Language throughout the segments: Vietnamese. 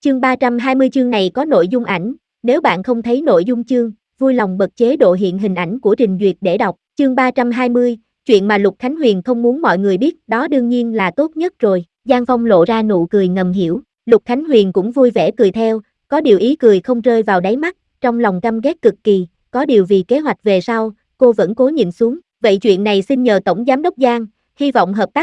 Chương 320 chương này có nội dung ảnh, nếu bạn không thấy nội dung chương, vui lòng bật chế độ hiện hình ảnh của trình duyệt để đọc. Chương 320, chuyện mà Lục Khánh Huyền không muốn mọi người biết, đó đương nhiên là tốt nhất rồi. Giang Phong lộ ra nụ cười ngầm hiểu, Lục Khánh Huyền cũng vui vẻ cười theo, có điều ý cười không rơi vào đáy mắt, trong lòng căm ghét cực kỳ, có điều vì kế hoạch về sau, cô vẫn cố nhìn xuống. Vậy chuyện này xin nhờ Tổng Giám đốc Giang, hy vọng hợp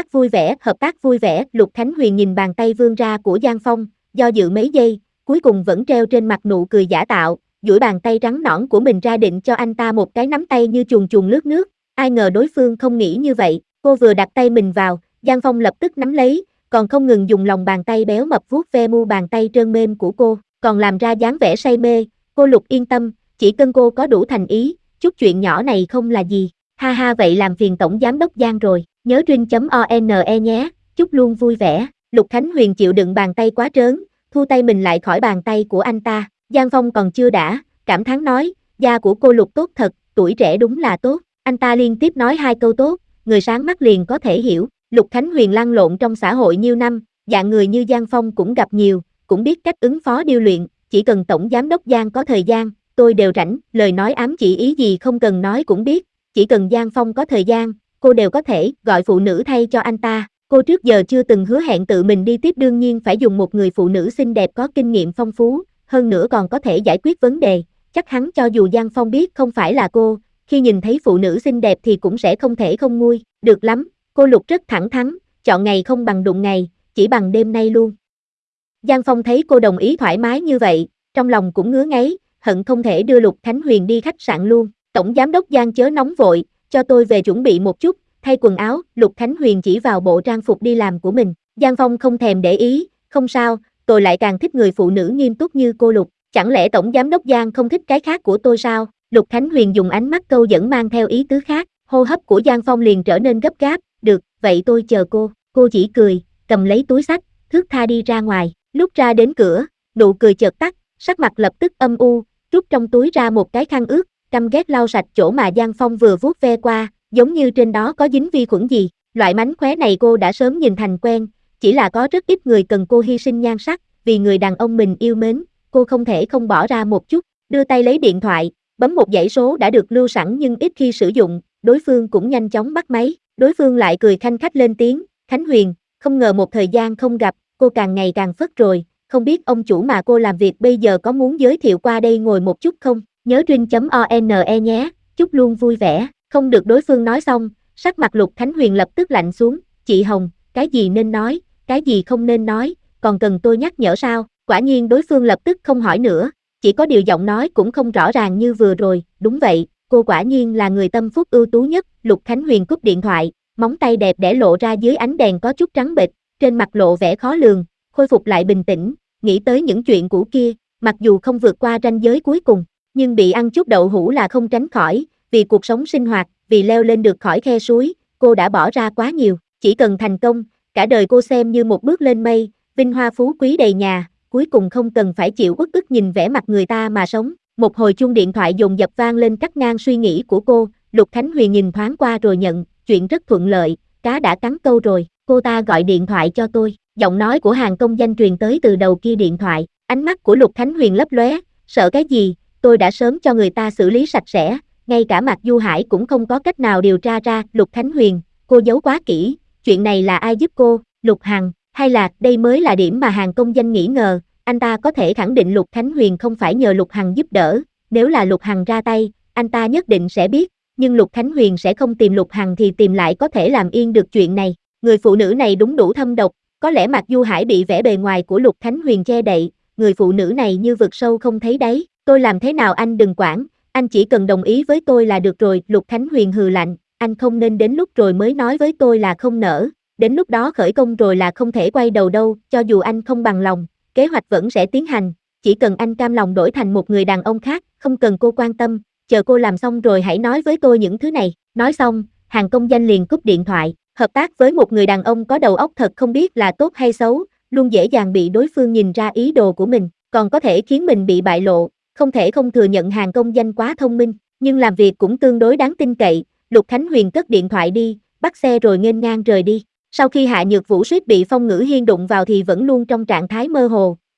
tác vui vẻ. Lục Khánh Huyền nhìn bàn tay vươn ra của Giang Phong, do dự mấy giây, cuối cùng vẫn treo trên mặt nụ cười giả tạo, duỗi bàn tay trắng nõn của mình ra định cho anh ta một cái nắm tay như chuồn chuồn lướt nước, ai ngờ đối phương không nghĩ như vậy, cô vừa đặt tay mình vào, Giang Phong lập tức nắm lấy, còn không ngừng dùng lòng bàn tay béo mập vuốt ve mu bàn tay trơn mềm của cô, còn làm ra dáng vẻ say mê. Cô Lục yên tâm, chỉ cần cô có đủ thành ý, chút chuyện nhỏ này không là gì. Ha ha, vậy làm phiền Tổng Giám đốc Giang rồi, nhớ Trinh.one nhé, chúc luôn vui vẻ. Lục Khánh Huyền chịu đựng bàn tay quá trớn, thu tay mình lại khỏi bàn tay của anh ta. Giang Phong còn chưa đã, cảm thán nói, da của cô Lục tốt thật, tuổi trẻ đúng là tốt. Anh ta liên tiếp nói hai câu tốt, người sáng mắt liền có thể hiểu. Lục Khánh Huyền lăn lộn trong xã hội nhiêu năm, dạng người như Giang Phong cũng gặp nhiều, cũng biết cách ứng phó điêu luyện, chỉ cần Tổng Giám đốc Giang có thời gian, tôi đều rảnh. Lời nói ám chỉ ý gì không cần nói cũng biết, chỉ cần Giang Phong có thời gian, cô đều có thể gọi phụ nữ thay cho anh ta. Cô trước giờ chưa từng hứa hẹn tự mình đi tiếp, đương nhiên phải dùng một người phụ nữ xinh đẹp có kinh nghiệm phong phú, hơn nữa còn có thể giải quyết vấn đề. Chắc hẳn cho dù Giang Phong biết không phải là cô, khi nhìn thấy phụ nữ xinh đẹp thì cũng sẽ không thể không nguôi. Được lắm, cô Lục rất thẳng thắn, chọn ngày không bằng đụng ngày, chỉ bằng đêm nay luôn. Giang Phong thấy cô đồng ý thoải mái như vậy, trong lòng cũng ngứa ngáy, hận không thể đưa Lục Khánh Huyền đi khách sạn luôn. Tổng Giám đốc Giang chớ nóng vội, cho tôi về chuẩn bị một chút, thay quần áo. Lục Khánh Huyền chỉ vào bộ trang phục đi làm của mình. Giang Phong không thèm để ý, không sao, tôi lại càng thích người phụ nữ nghiêm túc như cô Lục. Chẳng lẽ Tổng Giám đốc Giang không thích cái khác của tôi sao? Lục Khánh Huyền dùng ánh mắt câu dẫn mang theo ý tứ khác, hô hấp của Giang Phong liền trở nên gấp gáp. Được, vậy tôi chờ cô chỉ cười, cầm lấy túi xách, thướt tha đi ra ngoài. Lúc ra đến cửa, nụ cười chợt tắt, sắc mặt lập tức âm u, rút trong túi ra một cái khăn ướt, căm ghét lau sạch chỗ mà Giang Phong vừa vuốt ve qua, giống như trên đó có dính vi khuẩn gì. Loại mánh khóe này cô đã sớm nhìn thành quen, chỉ là có rất ít người cần cô hy sinh nhan sắc, vì người đàn ông mình yêu mến, cô không thể không bỏ ra một chút. Đưa tay lấy điện thoại, bấm một dãy số đã được lưu sẵn nhưng ít khi sử dụng, đối phương cũng nhanh chóng bắt máy. Đối phương lại cười khanh khách lên tiếng, Khánh Huyền, không ngờ một thời gian không gặp, cô càng ngày càng phất rồi, không biết ông chủ mà cô làm việc bây giờ có muốn giới thiệu qua đây ngồi một chút không? Nhớ Trinh.one nhé, chúc luôn vui vẻ. Không được, đối phương nói xong, sắc mặt Lục Khánh Huyền lập tức lạnh xuống, chị Hồng, cái gì nên nói, cái gì không nên nói, còn cần tôi nhắc nhở sao? Quả nhiên đối phương lập tức không hỏi nữa, chỉ có điều giọng nói cũng không rõ ràng như vừa rồi. Đúng vậy, cô quả nhiên là người tâm phúc ưu tú nhất. Lục Khánh Huyền cúp điện thoại, móng tay đẹp đẽ lộ ra dưới ánh đèn có chút trắng bệch, trên mặt lộ vẻ khó lường, khôi phục lại bình tĩnh, nghĩ tới những chuyện cũ kia, mặc dù không vượt qua ranh giới cuối cùng, nhưng bị ăn chút đậu hũ là không tránh khỏi, vì cuộc sống sinh hoạt, vì leo lên được khỏi khe suối, cô đã bỏ ra quá nhiều, chỉ cần thành công, cả đời cô xem như một bước lên mây, vinh hoa phú quý đầy nhà, cuối cùng không cần phải chịu uất ức nhìn vẻ mặt người ta mà sống. Một hồi chuông điện thoại dồn dập vang lên cắt ngang suy nghĩ của cô. Lục Khánh Huyền nhìn thoáng qua rồi nhận, chuyện rất thuận lợi, cá đã cắn câu rồi, cô ta gọi điện thoại cho tôi. Giọng nói của Hàng công danh truyền tới từ đầu kia điện thoại, ánh mắt của Lục Khánh Huyền lấp lóe, sợ cái gì, tôi đã sớm cho người ta xử lý sạch sẽ, ngay cả Mạc Du Hải cũng không có cách nào điều tra ra. Lục Khánh Huyền, cô giấu quá kỹ, chuyện này là ai giúp cô? Lục Hằng, hay là đây mới là điểm mà Hàng công danh nghĩ ngờ, anh ta có thể khẳng định Lục Khánh Huyền không phải nhờ Lục Hằng giúp đỡ, nếu là Lục Hằng ra tay, anh ta nhất định sẽ biết, nhưng Lục Khánh Huyền sẽ không tìm Lục Hằng thì tìm lại có thể làm yên được chuyện này. Người phụ nữ này đúng đủ thâm độc, có lẽ Mạc Du Hải bị vẻ bề ngoài của Lục Khánh Huyền che đậy, người phụ nữ này như vực sâu không thấy đáy, tôi làm thế nào anh đừng quản, anh chỉ cần đồng ý với tôi là được rồi. Lục Khánh Huyền hừ lạnh, anh không nên đến lúc rồi mới nói với tôi là không nỡ, đến lúc đó khởi công rồi là không thể quay đầu đâu, cho dù anh không bằng lòng, kế hoạch vẫn sẽ tiến hành, chỉ cần anh cam lòng đổi thành một người đàn ông khác, không cần cô quan tâm, chờ cô làm xong rồi hãy nói với tôi những thứ này. Nói xong, Hàng công danh liền cúp điện thoại. Hợp tác với một người đàn ông có đầu óc thật không biết là tốt hay xấu, luôn dễ dàng bị đối phương nhìn ra ý đồ của mình, còn có thể khiến mình bị bại lộ, không thể không thừa nhận Hàng công danh quá thông minh, nhưng làm việc cũng tương đối đáng tin cậy. Lục Khánh Huyền cất điện thoại đi, bắt xe rồi nghênh ngang rời đi. Sau khi Hạ Nhược Vũ suýt bị Phong Ngữ Hiên đụng vào thì vẫn luôn trong trạng thái mơ hồ,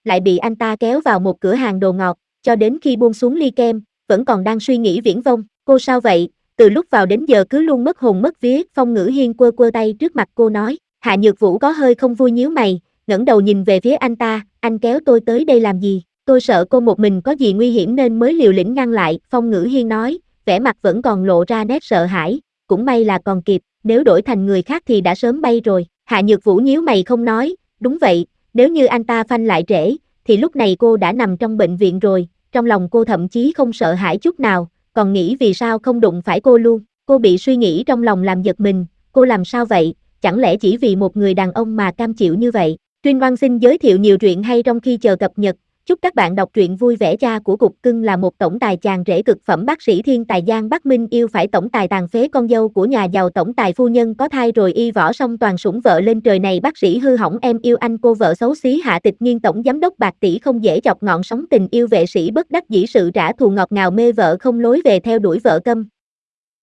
lại bị anh ta kéo vào một cửa hàng đồ ngọt, cho đến khi buông xuống ly kem, vẫn còn đang suy nghĩ viển vông. Cô sao vậy? Từ lúc vào đến giờ cứ luôn mất hồn mất vía. Phong Ngữ Hiên quơ quơ tay trước mặt cô nói. Hạ Nhược Vũ có hơi không vui nhíu mày, ngẩng đầu nhìn về phía anh ta. Anh kéo tôi tới đây làm gì? Tôi sợ cô một mình có gì nguy hiểm nên mới liều lĩnh ngăn lại. Phong Ngữ Hiên nói, vẻ mặt vẫn còn lộ ra nét sợ hãi. Cũng may là còn kịp, nếu đổi thành người khác thì đã sớm bay rồi. Hạ Nhược Vũ nhíu mày không nói. Đúng vậy, nếu như anh ta phanh lại trễ, thì lúc này cô đã nằm trong bệnh viện rồi. Trong lòng cô thậm chí không sợ hãi chút nào, còn nghĩ vì sao không đụng phải cô luôn. Cô bị suy nghĩ trong lòng làm giật mình. Cô làm sao vậy? Chẳng lẽ chỉ vì một người đàn ông mà cam chịu như vậy? Trinh Oan xin giới thiệu nhiều truyện hay trong khi chờ cập nhật. Chúc các bạn đọc truyện vui vẻ. Cha của Cục Cưng là một tổng tài chàng rể cực phẩm bác sĩ thiên tài Giang Bắc Minh yêu phải tổng tài tàn phế con dâu của nhà giàu tổng tài phu nhân có thai rồi y võ song toàn sủng vợ lên trời này bác sĩ hư hỏng em yêu anh cô vợ xấu xí Hạ Tịch Nghiên tổng giám đốc bạc tỷ không dễ chọc ngọn sóng tình yêu vệ sĩ bất đắc dĩ sự trả thù ngọt ngào mê vợ không lối về theo đuổi vợ câm.